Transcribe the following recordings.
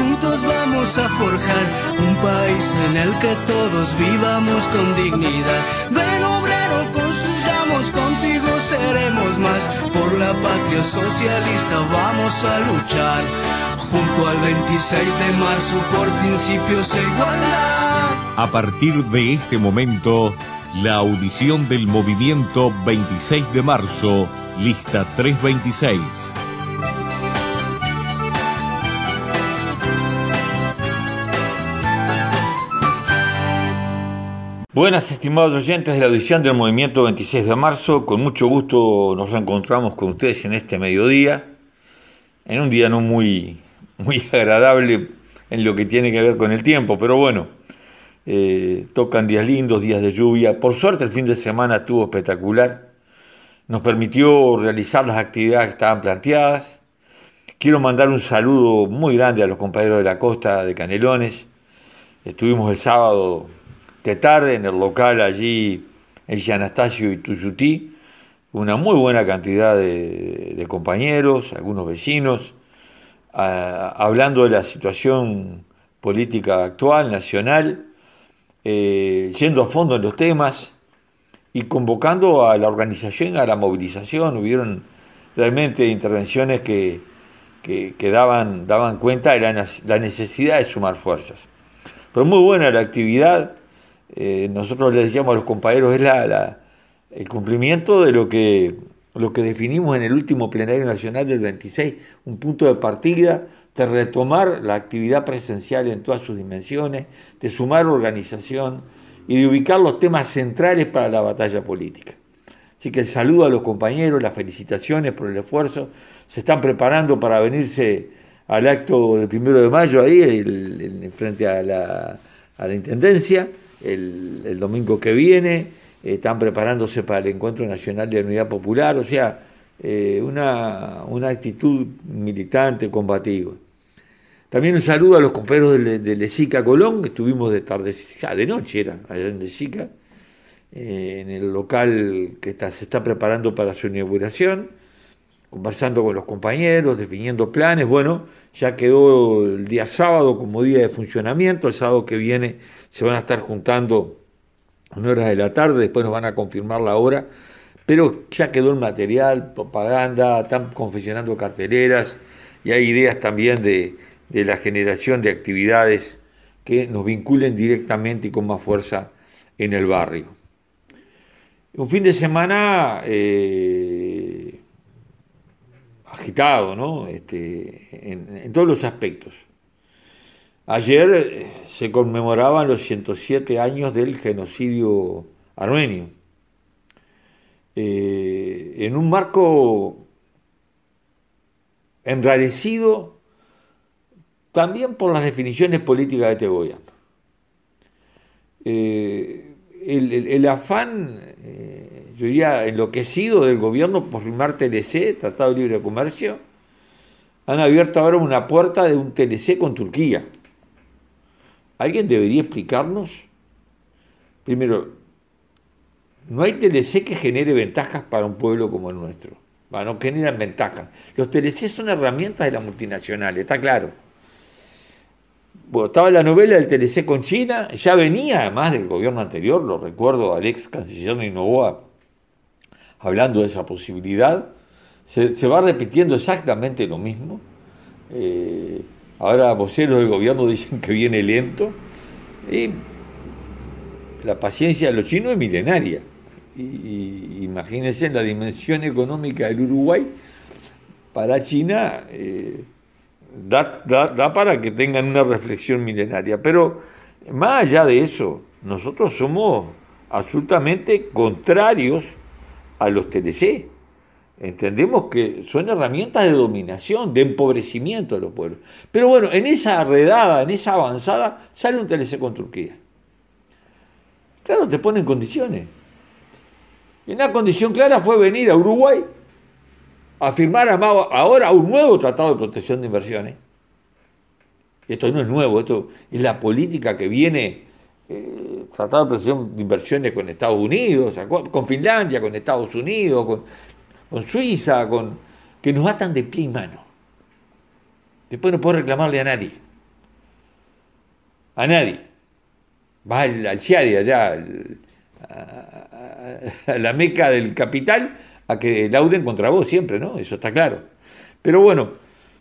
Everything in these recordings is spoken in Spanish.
juntos vamos a forjar un país en el que todos vivamos con dignidad. Ven obrero, construyamos, contigo seremos más. Por la patria socialista vamos a luchar, junto al 26 de marzo por principios e igualdad. A partir de este momento, la audición del movimiento 26 de marzo, lista 326. Buenas, estimados oyentes de la audición del movimiento 26 de marzo. Con mucho gusto nos reencontramos con ustedes en este mediodía, en un día no muy agradable en lo que tiene que ver con el tiempo, pero bueno, tocan días lindos, días de lluvia. Por suerte el fin de semana estuvo espectacular, nos permitió realizar las actividades que estaban planteadas. Quiero mandar un saludo muy grande a los compañeros de la costa de Canelones. Estuvimos el sábado de tarde en el local allí en San Anastasio y Tuyutí, una muy buena cantidad de compañeros, algunos vecinos, hablando de la situación política actual, nacional, yendo a fondo en los temas y convocando a la organización, a la movilización. Hubieron realmente intervenciones que daban cuenta de la necesidad de sumar fuerzas. Pero muy buena la actividad. Nosotros les decíamos a los compañeros, es el cumplimiento de lo que definimos en el último plenario nacional del 26, un punto de partida de retomar la actividad presencial en todas sus dimensiones, de sumar organización y de ubicar los temas centrales para la batalla política. Así que el saludo a los compañeros, las felicitaciones por el esfuerzo. Se están preparando para venirse al acto del 1 de mayo ahí, frente a la Intendencia, el domingo que viene. Están preparándose para el Encuentro Nacional de Unidad Popular, o sea, una actitud militante, combativa. También un saludo a los compañeros de Lezica Colón, que estuvimos de tarde, ya de noche era, allá en Lezica, en el local que se está preparando para su inauguración, conversando con los compañeros, definiendo planes. Bueno, ya quedó el día sábado como día de funcionamiento. El sábado que viene se van a estar juntando en horas de la tarde, después nos van a confirmar la hora, pero ya quedó el material, propaganda, están confeccionando carteleras y hay ideas también de la generación de actividades que nos vinculen directamente y con más fuerza en el barrio. Un fin de semana agitado, ¿no? En todos los aspectos. Ayer se conmemoraban los 107 años del genocidio armenio, en un marco enrarecido también por las definiciones políticas de Tegoyan. El afán, yo diría, enloquecido del gobierno por firmar TLC, Tratado de Libre Comercio. Han abierto ahora una puerta de un TLC con Turquía. ¿Alguien debería explicarnos? Primero, no hay TLC que genere ventajas para un pueblo como el nuestro. No generan ventajas. Los TLC son herramientas de las multinacionales, está claro. Bueno, estaba la novela del TLC con China, ya venía además del gobierno anterior, lo recuerdo al ex canciller Novoa hablando de esa posibilidad. Se va repitiendo exactamente lo mismo. Ahora voceros del gobierno dicen que viene lento. Y la paciencia de los chinos es milenaria. Y imagínense la dimensión económica del Uruguay para China. Da para que tengan una reflexión milenaria. Pero más allá de eso, nosotros somos absolutamente contrarios a los TLC. Entendemos que son herramientas de dominación, de empobrecimiento de los pueblos. Pero bueno, en esa redada, en esa avanzada, sale un TLC con Turquía. Claro, te ponen condiciones. Y una condición clara fue venir a Uruguay a firmar ahora un nuevo tratado de protección de inversiones. Esto no es nuevo, esto es la política que viene, tratado de protección de inversiones con Estados Unidos, con Finlandia, con Estados Unidos, con Suiza, que nos atan de pie y mano. Después no puedo reclamarle a nadie. a nadie. Vas al CIADI allá, a la meca del capital, a que lauden contra vos siempre, ¿no? Eso está claro. Pero bueno,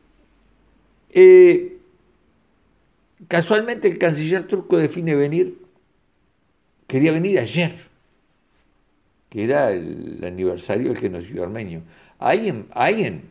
casualmente el canciller turco define venir, quería venir ayer, que era el aniversario del genocidio armenio. Alguien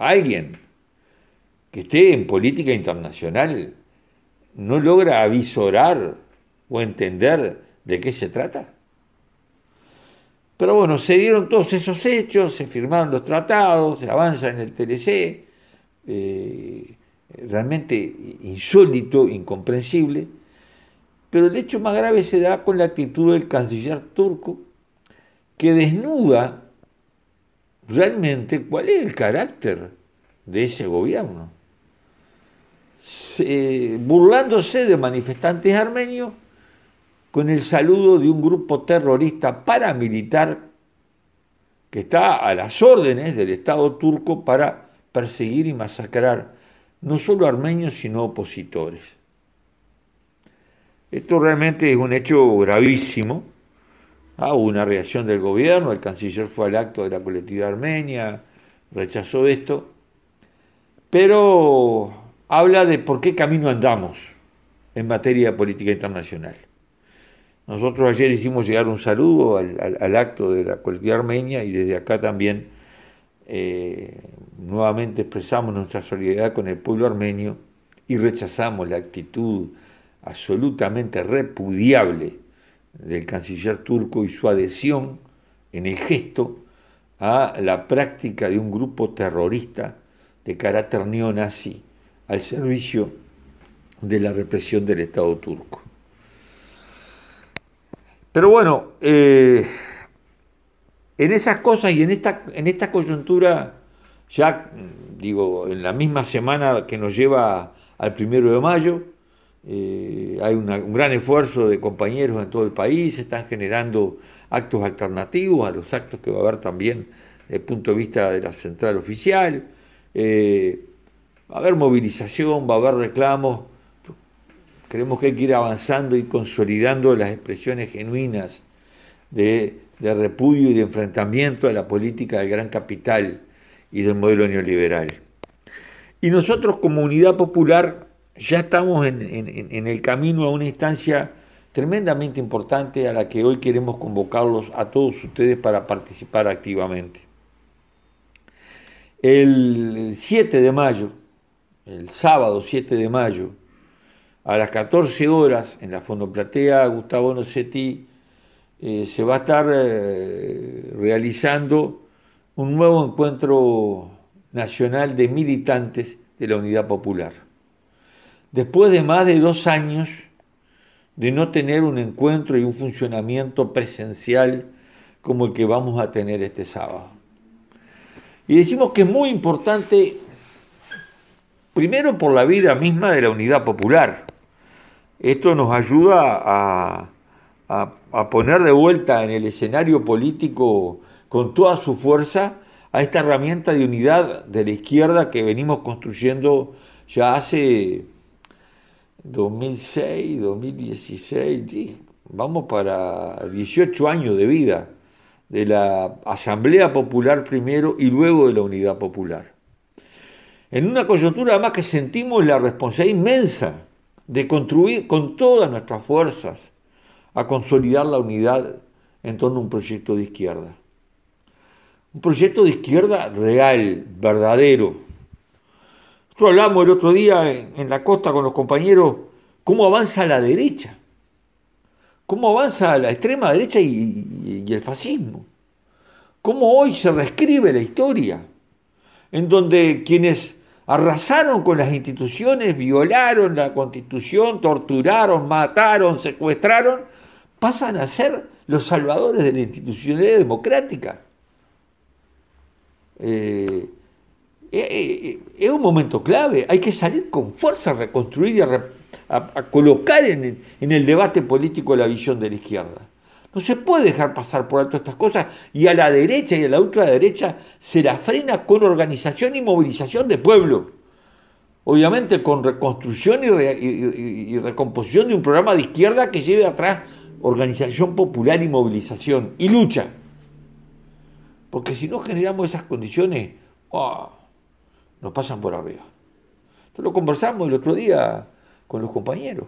que esté en política internacional no logra avisorar o entender de qué se trata. Pero bueno, se dieron todos esos hechos, se firmaron los tratados, se avanza en el TLC, realmente insólito, incomprensible, pero el hecho más grave se da con la actitud del canciller turco, que desnuda realmente cuál es el carácter de ese gobierno. Burlándose de manifestantes armenios con el saludo de un grupo terrorista paramilitar que está a las órdenes del Estado turco para perseguir y masacrar no solo armenios, sino opositores. Esto realmente es un hecho gravísimo. Hubo una reacción del gobierno, el canciller fue al acto de la colectividad armenia, rechazó esto, pero habla de por qué camino andamos en materia de política internacional. Nosotros ayer hicimos llegar un saludo al acto de la colectividad armenia y desde acá también nuevamente expresamos nuestra solidaridad con el pueblo armenio y rechazamos la actitud absolutamente repudiable del canciller turco y su adhesión en el gesto a la práctica de un grupo terrorista de carácter neonazi al servicio de la represión del Estado turco. Pero bueno, en esas cosas y en esta coyuntura, ya digo, en la misma semana que nos lleva al 1 de mayo, hay un gran esfuerzo de compañeros en todo el país, se están generando actos alternativos a los actos que va a haber también desde el punto de vista de la central oficial, va a haber movilización, va a haber reclamos. Creemos que hay que ir avanzando y consolidando las expresiones genuinas de repudio y de enfrentamiento a la política del gran capital y del modelo neoliberal. Y nosotros como Unidad Popular ya estamos en el camino a una instancia tremendamente importante a la que hoy queremos convocarlos a todos ustedes para participar activamente. El 7 de mayo, el sábado 7 de mayo, a las 14 horas, en la Fonoplatea Gustavo Nocetti, se va a estar realizando un nuevo encuentro nacional de militantes de la Unidad Popular. Después de más de 2 años de no tener un encuentro y un funcionamiento presencial como el que vamos a tener este sábado. Y decimos que es muy importante, primero por la vida misma de la Unidad Popular. Esto nos ayuda a poner de vuelta en el escenario político con toda su fuerza a esta herramienta de unidad de la izquierda que venimos construyendo ya hace 2006, 2016, sí, vamos para 18 años de vida de la Asamblea Popular primero y luego de la Unidad Popular. En una coyuntura además que sentimos la responsabilidad inmensa de contribuir con todas nuestras fuerzas a consolidar la unidad en torno a un proyecto de izquierda. Un proyecto de izquierda real, verdadero. Nosotros hablamos el otro día en la costa con los compañeros cómo avanza la derecha, cómo avanza la extrema derecha y el fascismo, cómo hoy se reescribe la historia, en donde quienes arrasaron con las instituciones, violaron la Constitución, torturaron, mataron, secuestraron, pasan a ser los salvadores de la institucionalidad democrática. Es un momento clave, hay que salir con fuerza a reconstruir y a colocar en el debate político la visión de la izquierda. No se puede dejar pasar por alto estas cosas y a la derecha y a la ultraderecha se la frena con organización y movilización de pueblo. obviamente con reconstrucción y recomposición de un programa de izquierda que lleve atrás organización popular y movilización y lucha. Porque si no generamos esas condiciones, nos pasan por arriba. Esto lo conversamos el otro día con los compañeros.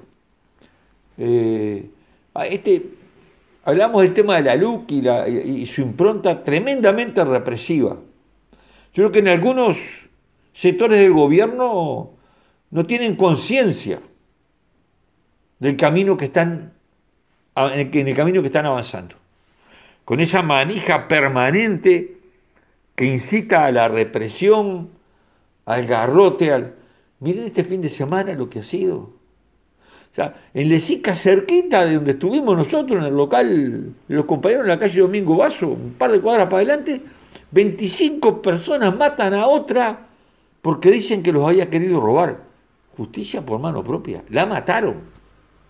Hablamos del tema de la LUC y su impronta tremendamente represiva. Yo creo que en algunos sectores del gobierno no tienen conciencia del camino que están en el camino que están avanzando, con esa manija permanente que incita a la represión, al garrote, miren este fin de semana lo que ha sido. O sea, en Lesica, cerquita de donde estuvimos nosotros, en el local de los compañeros en la calle Domingo Vaso, un par de cuadras para adelante, 25 personas matan a otra porque dicen que los había querido robar. Justicia por mano propia, la mataron.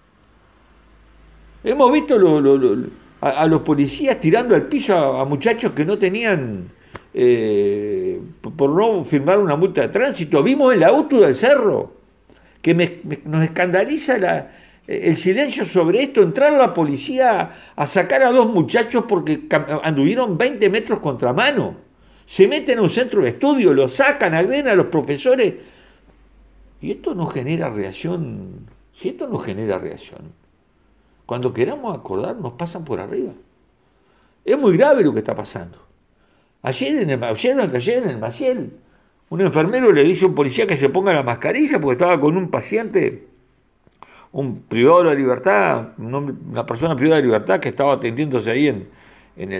Hemos visto a los policías tirando al piso a muchachos que no tenían, por no firmar una multa de tránsito. Vimos el auto del cerro, que nos escandaliza el silencio sobre esto. Entrar a la policía a sacar a 2 muchachos porque anduvieron 20 metros contramano. Se meten a un centro de estudio, los sacan, agreden a los profesores. Y esto no genera reacción. Si esto no genera reacción, cuando queramos acordar, nos pasan por arriba. Es muy grave lo que está pasando. Ayer en el Maciel, un enfermero le dice a un policía que se ponga la mascarilla porque estaba con un paciente, un privado de la libertad, una persona privada de libertad que estaba atendiéndose ahí en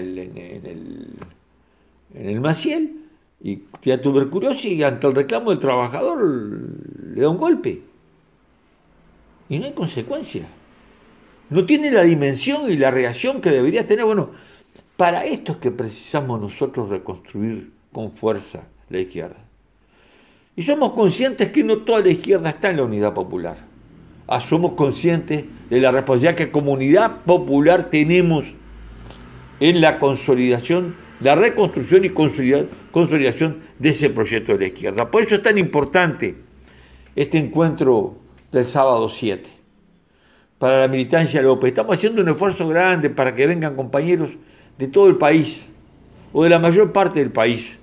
el Maciel, y tenía tuberculosis, y ante el reclamo del trabajador le da un golpe. Y no hay consecuencia. No tiene la dimensión y la reacción que debería tener. Bueno, para esto es que precisamos nosotros reconstruir con fuerza la izquierda. Y somos conscientes que no toda la izquierda está en la unidad popular. Somos conscientes de la responsabilidad que como unidad popular tenemos en la consolidación, la reconstrucción y consolidación de ese proyecto de la izquierda. Por eso es tan importante este encuentro del sábado 7. Para la militancia López. Estamos haciendo un esfuerzo grande para que vengan compañeros de todo el país, o de la mayor parte del país.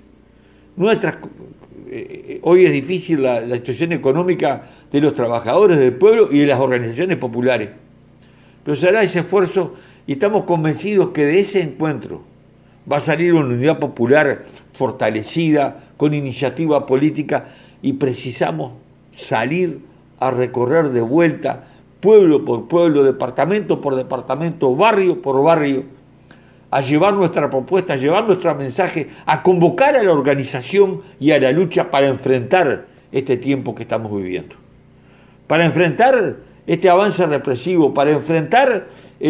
Hoy es difícil la situación económica de los trabajadores del pueblo y de las organizaciones populares. Pero se hará ese esfuerzo y estamos convencidos que de ese encuentro va a salir una unidad popular fortalecida, con iniciativa política, y precisamos salir a recorrer de vuelta pueblo por pueblo, departamento por departamento, barrio por barrio, a llevar nuestra propuesta, a llevar nuestro mensaje, a convocar a la organización y a la lucha para enfrentar este tiempo que estamos viviendo, para enfrentar este avance represivo, para enfrentar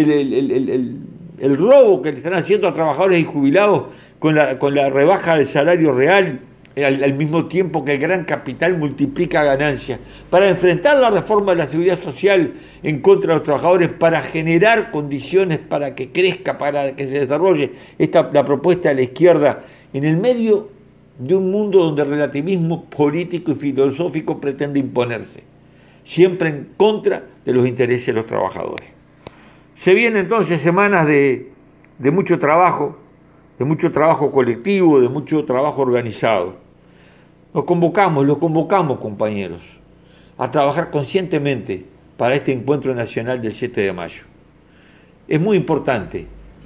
el robo que le están haciendo a trabajadores y jubilados con la rebaja del salario real, al mismo tiempo que el gran capital multiplica ganancias, para enfrentar la reforma de la seguridad social en contra de los trabajadores, para generar condiciones para que crezca, para que se desarrolle la propuesta de la izquierda en el medio de un mundo donde el relativismo político y filosófico pretende imponerse, siempre en contra de los intereses de los trabajadores. Se vienen entonces semanas de mucho trabajo colectivo, de mucho trabajo organizado. Los convocamos, compañeros, a trabajar conscientemente para este encuentro nacional del 7 de mayo. Es muy importante,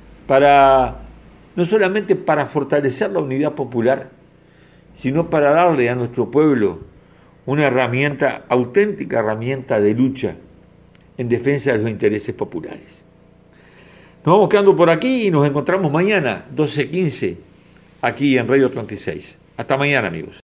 no solamente para fortalecer la unidad popular, sino para darle a nuestro pueblo una auténtica herramienta de lucha en defensa de los intereses populares. Nos vamos quedando por aquí y nos encontramos mañana, 12:15, aquí en Radio 36. Hasta mañana, amigos.